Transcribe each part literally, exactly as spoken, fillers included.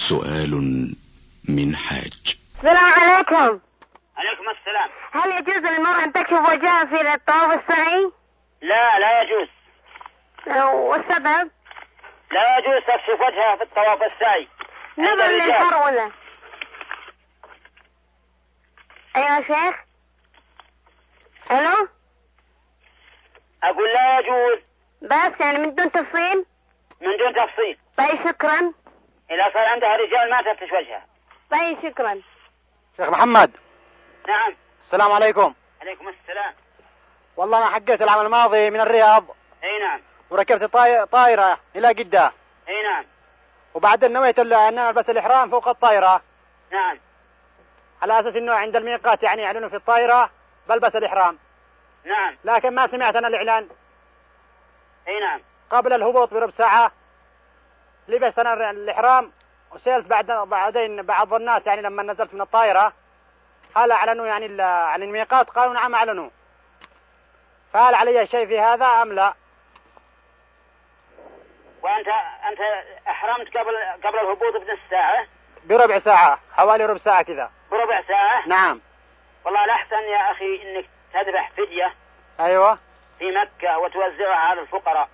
سؤال من حاج. السلام عليكم. عليكم السلام. هل يجوز للمرأة أن تكشف وجهها في الطواف السعي؟ لا لا يجوز. والسبب؟ لا يجوز تكشف وجهها في الطواف السعي. نظر للحر ولا؟ أيها شيخ. ألو. أقول لا يجوز. بس يعني من دون تفصيل؟ من دون تفصيل. طيب شكرا. إذا صار عندها رجال ما تفتش وجهها. طيب شكرا. شيخ محمد. نعم. السلام عليكم. عليكم السلام. والله أنا حقيت العام الماضي من الرياض. أي نعم. وركبت طاي... طائرة إلى جدة. أي نعم. وبعدين نويت أن ألبس الإحرام فوق الطائرة. نعم. على أساس إنه عند الميقات يعني يعلنوا في الطائرة بلبس الإحرام. نعم. لكن ما سمعت أنا الإعلان. أي نعم. قبل الهبوط بربع ساعة لبست أنا الإحرام وسألت بعد بعدين بعض الناس يعني لما نزلت من الطائرة هل أعلنوا يعني عن الميقات؟ قالوا نعم أعلنوا. فهل علي شيء في هذا أم لا؟ وأنت أنت أحرمت قبل قبل الهبوط بنص ساعة؟ بربع ساعة، حوالي ربع ساعة كذا. بربع ساعة؟ نعم. والله الأحسن يا أخي إنك تذبح فدية. أيوة. في مكة وتوزعها على الفقراء.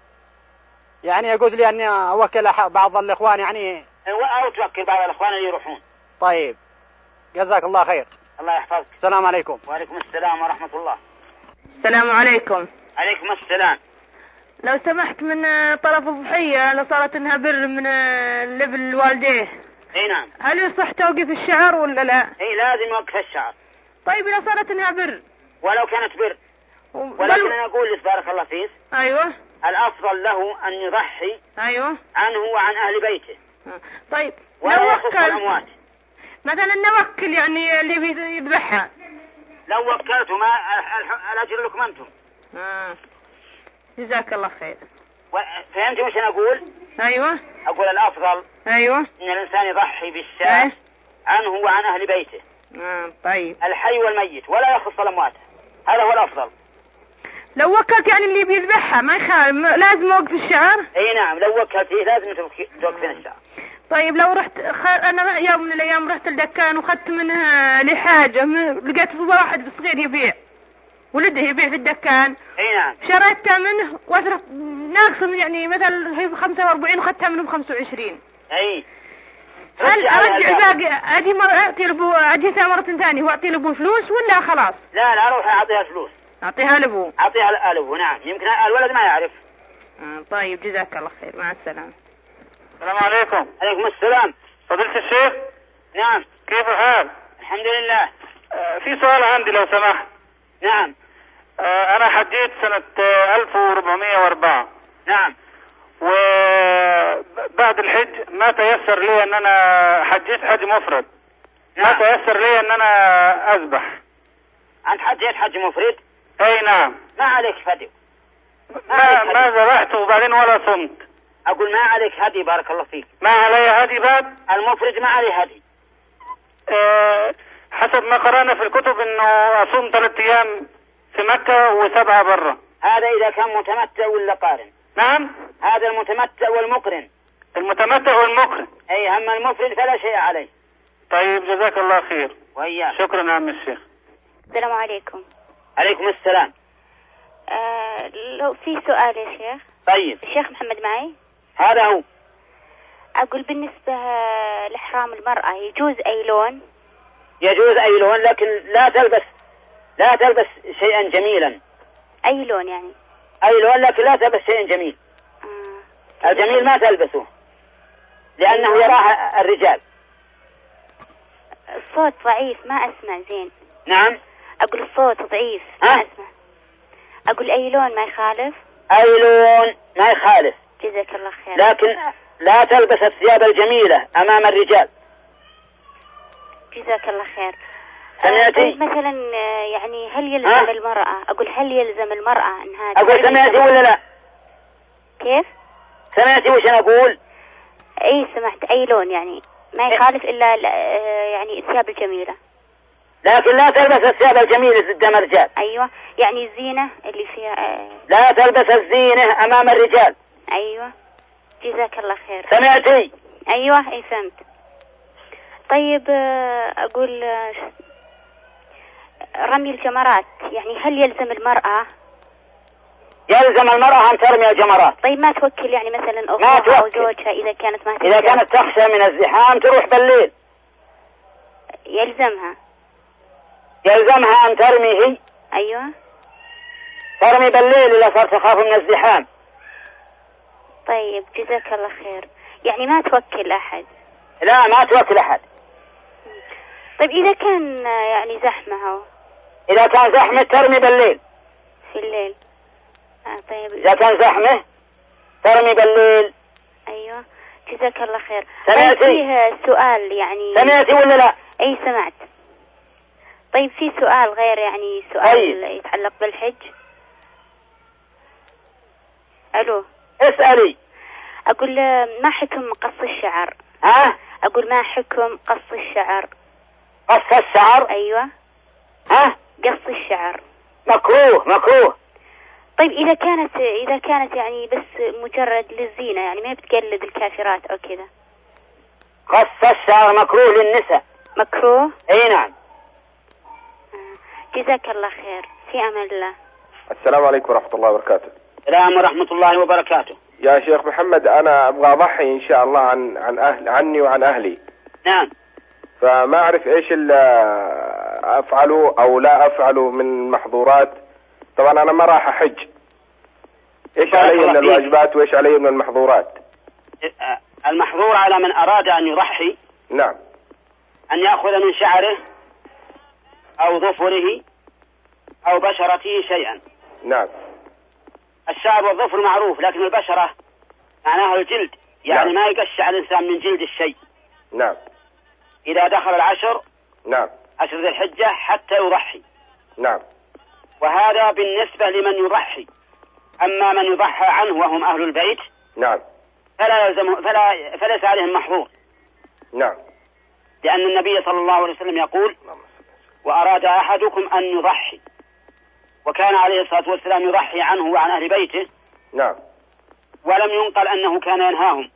يعني يقول لي أني أوكل بعض الإخوان يعني. أو توكل بعض الإخوان اللي يروحون. طيب. جزاك الله خير. الله يحفظك. السلام عليكم. وعليكم السلام ورحمة الله. السلام عليكم. عليكم السلام. لو سمحت من طرف الضحية لو صارت انها بر من لبن والديه. اي نعم. هل يصح توقف الشعر ولا لا؟ اي لازم يوقف الشعر. طيب لو صارت انها بر. ولو كانت بر. ولكن انا اقول لك بارك الله فيك. ايوه. الافضل له ان يضحي. ايوه. عنه وعن اهل بيته. طيب. ولا يخص الاموات. مثلا نوكل يعني اللي يذبحها. لو وكلته ما الاجر لكم انتم. آه. جزاك الله خير. فهمت وش انا اقول؟ ايوه. اقول الافضل. ايوه. ان الانسان يضحي بالشاة عنه وعن اهل بيته. آه. طيب. الحي والميت ولا يخص الاموات. هذا هو الافضل. لو وكلت يعني اللي بيذبحها ما يخالف لازم اوقف الشعر؟ اي نعم لو وكلتيه لازم توقفين الشعر. طيب لو رحت خ... انا يوم من الايام رحت الدكان وخدت منها لحاجه من... لقيت واحد صغير يبيع ولده يبيع في الدكان. اي نعم. شريتها منه وأثرت ناقص يعني مثلا هي ب خمسة وأربعين وخدتها منه ب خمسة وعشرين. اي. هل ارجع باقي اجي مرة اعطي لابو اجيها مرة ثانية واعطي لابو فلوس ولا خلاص؟ لا لا اروح اعطيها فلوس. اعطيها لابو. اعطيها لابو نعم يمكن الولد ما يعرف. آه طيب جزاك الله خير مع السلامة. السلام عليكم. عليكم السلام. فضيلة الشيخ. نعم. كيف الحال؟ الحمد لله. آه في سؤال عندي لو سمحت. نعم. آه أنا حجيت سنة آه ألف وأربعمائة وأربعة. نعم. وبعد الحج ما تيسر لي أن أنا حجيت حج مفرد. نعم. ما تيسر لي أن أنا أذبح. أنت حجيت حج مفرد؟ أي نعم. ما عليك فدي. ما ما ذبحت وبعدين ولا صمت. أقول ما عليك هدي بارك الله فيك. ما علي هدي بعد؟ المفرد ما عليه هدي. أه حسب ما قرأنا في الكتب إنه أصوم ثلاث أيام في مكة وسبعة برا. هذا إذا كان متمتع ولا قارن. نعم. هذا المتمتع والمقرن. المتمتع والمقرن. أي هم المفرد فلا شيء عليه. طيب جزاك الله خير. وإياك. شكرا يا عم الشيخ. السلام عليكم. عليكم السلام. آه لو في سؤال يا شيخ. طيب. الشيخ محمد معي. هذا هو. أقول بالنسبة لإحرام المرأة يجوز أي لون؟ يجوز أي لون لكن لا تلبس لا تلبس شيئا جميلا. أي لون يعني؟ أي لون لكن لا تلبس شيئا جميل. آه. الجميل ما تلبسه لأنه أيوة. يراه الرجال. الصوت ضعيف ما أسمع زين. نعم. أقول الصوت ضعيف ما أه؟ أسمع. أقول أي لون ما يخالف؟ أي لون ما يخالف. جزاك الله خير. لكن لا تلبس الثياب الجميلة أمام الرجال. جزاك الله خير. سمعتي؟ أقول مثلا يعني هل يلزم أه؟ المرأة أقول هل يلزم المرأة أنها أقول سمعتي ولا لا؟ كيف؟ سمعتي وش أنا أقول؟ أي سمعت. أي لون يعني ما يخالف إلا يعني الثياب الجميلة. لكن لا تلبس الثياب الجميلة قدام الرجال. أيوة يعني الزينة اللي فيها آه لا تلبس الزينة أمام الرجال. أيوة جزاك الله خير. سمعتي؟ أيوة أي فهمت. طيب أقول رمي الجمرات يعني هل يلزم المرأة؟ يلزم المرأة أن ترمي الجمرات. طيب ما توكل يعني مثلا أخوها أو زوجها إذا كانت ما إذا كانت تخشى من الزحام تروح بالليل. يلزمها يلزمها أن ترمي هي. أيوة ترمي بالليل إذا صارت تخاف من الزحام. طيب جزاك الله خير. يعني ما توكل أحد؟ لا ما توكل أحد. طيب إذا كان يعني زحمة؟ إذا كان زحمة ترمي بالليل. في الليل. آه طيب. إذا كان زحمة ترمي بالليل. أيوة جزاك الله خير. سمعتي؟ طيب فيه سؤال يعني. سمعتي ولا لا؟ أي سمعت. طيب في سؤال غير يعني سؤال أي. يتعلق بالحج. ألو. اسألي. أقول ما حكم قص الشعر؟ ها؟ أقول ما حكم قص الشعر؟ قص الشعر؟ أيوة. ها؟ قص الشعر. مكروه مكروه. طيب إذا كانت إذا كانت يعني بس مجرد للزينة يعني ما بتقلد الكافرات أو كذا. قص الشعر مكروه للنساء. مكروه؟ أي نعم. جزاك الله خير. في أمان الله. السلام عليكم ورحمة الله وبركاته. السلام ورحمة الله وبركاته. يا شيخ محمد أنا أبغى أضحي إن شاء الله عن عن أهل عني وعن أهلي. نعم. فما أعرف إيش اللي أفعله أو لا أفعله من محظورات. طبعا أنا ما راح أحج. إيش علي من الواجبات وإيش علي من المحظورات؟ المحظور على من أراد أن يضحي. نعم. أن يأخذ من شعره أو ظفره أو بشرته شيئا. نعم. الشعر والظفر معروف لكن البشرة معناها الجلد يعني نعم. ما يقشع الإنسان من جلد الشيء. نعم. إذا دخل العشر. نعم. عشر ذي الحجة حتى يضحي. نعم. وهذا بالنسبة لمن يضحي. أما من يضحى عنه وهم أهل البيت. نعم. فلا يلزم فلا فليس عليهم محظور. نعم. لأن النبي صلى الله عليه وسلم يقول وأراد أحدكم أن يضحي وكان عليه الصلاة والسلام يضحي عنه وعن أهل بيته. نعم. ولم ينقل أنه كان ينهاهم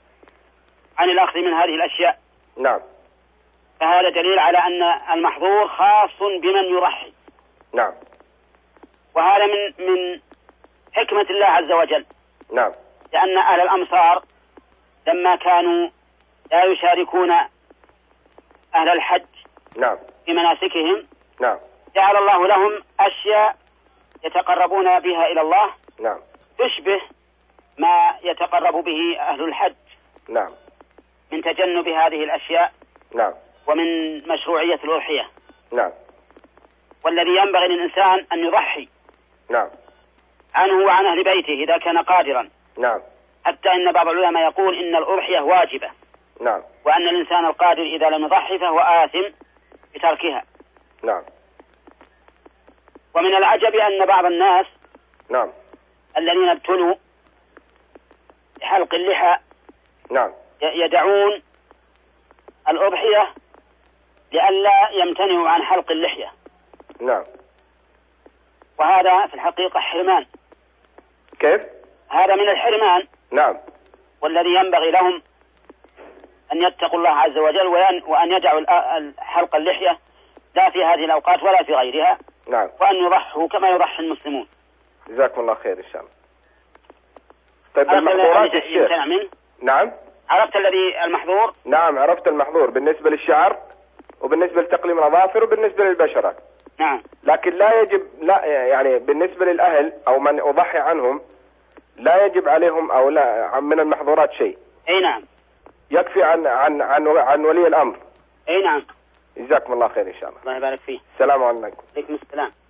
عن الأخذ من هذه الأشياء. نعم. فهذا دليل على أن المحظور خاص بمن يضحي. نعم. وهذا من من حكمة الله عز وجل. نعم. لأن أهل الأمصار لما كانوا لا يشاركون أهل الحج. نعم. في مناسكهم. نعم. جعل الله لهم أشياء يتقربون بها إلى الله. نعم. تشبه ما يتقرب به أهل الحج. نعم. من تجنب هذه الأشياء. نعم. ومن مشروعية الأضحية. نعم. والذي ينبغي للإنسان أن يضحي. نعم. عنه وعن أهل بيته إذا كان قادرا. نعم. حتى إن بعض العلماء يقول إن الأضحية واجبة. نعم. وأن الإنسان القادر إذا لم يضحي فهو آثم بتركها. نعم. ومن العجب أن بعض الناس. نعم. الذين ابتلوا بحلق اللحى. نعم. يدعون الأضحية لئلا يمتنعوا عن حلق اللحية. نعم. وهذا في الحقيقة حرمان. كيف؟ هذا من الحرمان. نعم. والذي ينبغي لهم أن يتقوا الله عز وجل وأن يدعوا حلق اللحية لا في هذه الأوقات ولا في غيرها. نعم. وأن يضحوا كما يضحي المسلمون. جزاكم الله خير إن شاء الله. طيب المحظورات الشيخ. نعم. عرفت الذي المحظور؟ نعم عرفت المحظور بالنسبة للشعر وبالنسبة لتقليم الأظافر وبالنسبة للبشرة. نعم. لكن لا يجب لا يعني بالنسبة للأهل أو من أضحي عنهم لا يجب عليهم أو لا من المحظورات شيء. أي نعم. يكفي عن عن عن عن ولي الأمر. أي نعم. جزاكم الله خير إن شاء الله. الله يبارك فيه. السلام عليكم. عليكم السلام.